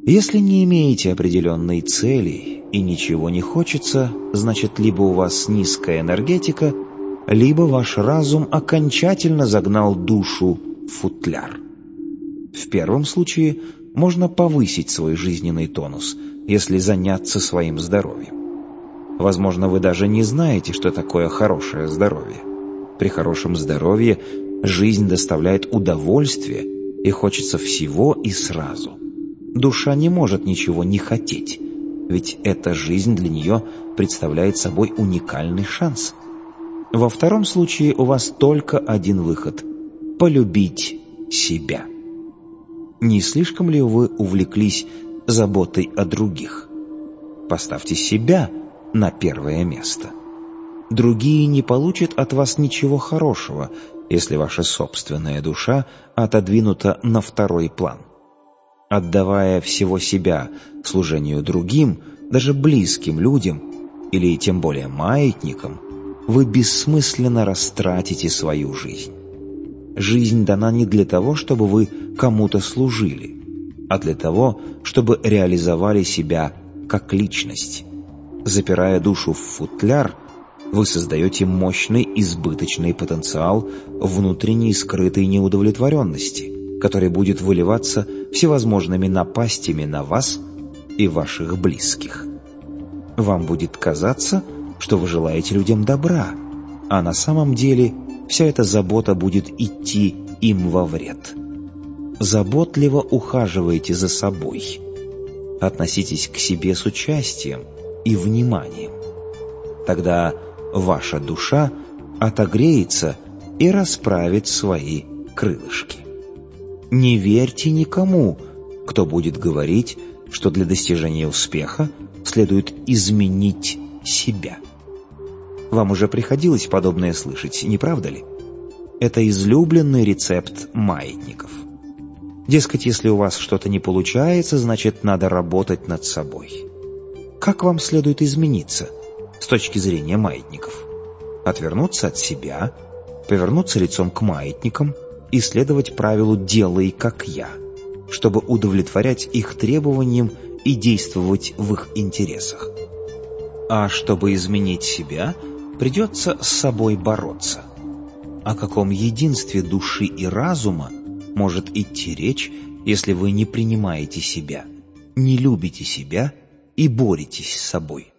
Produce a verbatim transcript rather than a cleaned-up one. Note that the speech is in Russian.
Если не имеете определенной цели и ничего не хочется, значит, либо у вас низкая энергетика, либо ваш разум окончательно загнал душу в футляр. В первом случае можно повысить свой жизненный тонус, если заняться своим здоровьем. Возможно, вы даже не знаете, что такое хорошее здоровье. При хорошем здоровье жизнь доставляет удовольствие, и хочется всего и сразу. Душа не может ничего не хотеть, ведь эта жизнь для нее представляет собой уникальный шанс. Во втором случае у вас только один выход – полюбить себя. Не слишком ли вы увлеклись заботой о других? Поставьте себя на первое место. Другие не получат от вас ничего хорошего, если ваша собственная душа отодвинута на второй план. Отдавая всего себя служению другим, даже близким людям, или тем более маятникам, вы бессмысленно растратите свою жизнь. Жизнь дана не для того, чтобы вы кому-то служили, а для того, чтобы реализовали себя как личность. Запирая душу в футляр, вы создаете мощный избыточный потенциал внутренней скрытой неудовлетворенности, который будет выливаться всевозможными напастями на вас и ваших близких. Вам будет казаться, что вы желаете людям добра, а на самом деле вся эта забота будет идти им во вред. Заботливо ухаживайте за собой. Относитесь к себе с участием и вниманием. Тогда ваша душа отогреется и расправит свои крылышки. Не верьте никому, кто будет говорить, что для достижения успеха следует изменить себя. Вам уже приходилось подобное слышать, не правда ли? Это излюбленный рецепт маятников. Дескать, если у вас что-то не получается, значит, надо работать над собой. Как вам следует измениться с точки зрения маятников? Отвернуться от себя, повернуться лицом к маятникам и следовать правилу «делай как я», чтобы удовлетворять их требованиям и действовать в их интересах. А чтобы изменить себя, придется с собой бороться. О каком единстве души и разума может идти речь, если вы не принимаете себя, не любите себя и боретесь с собой?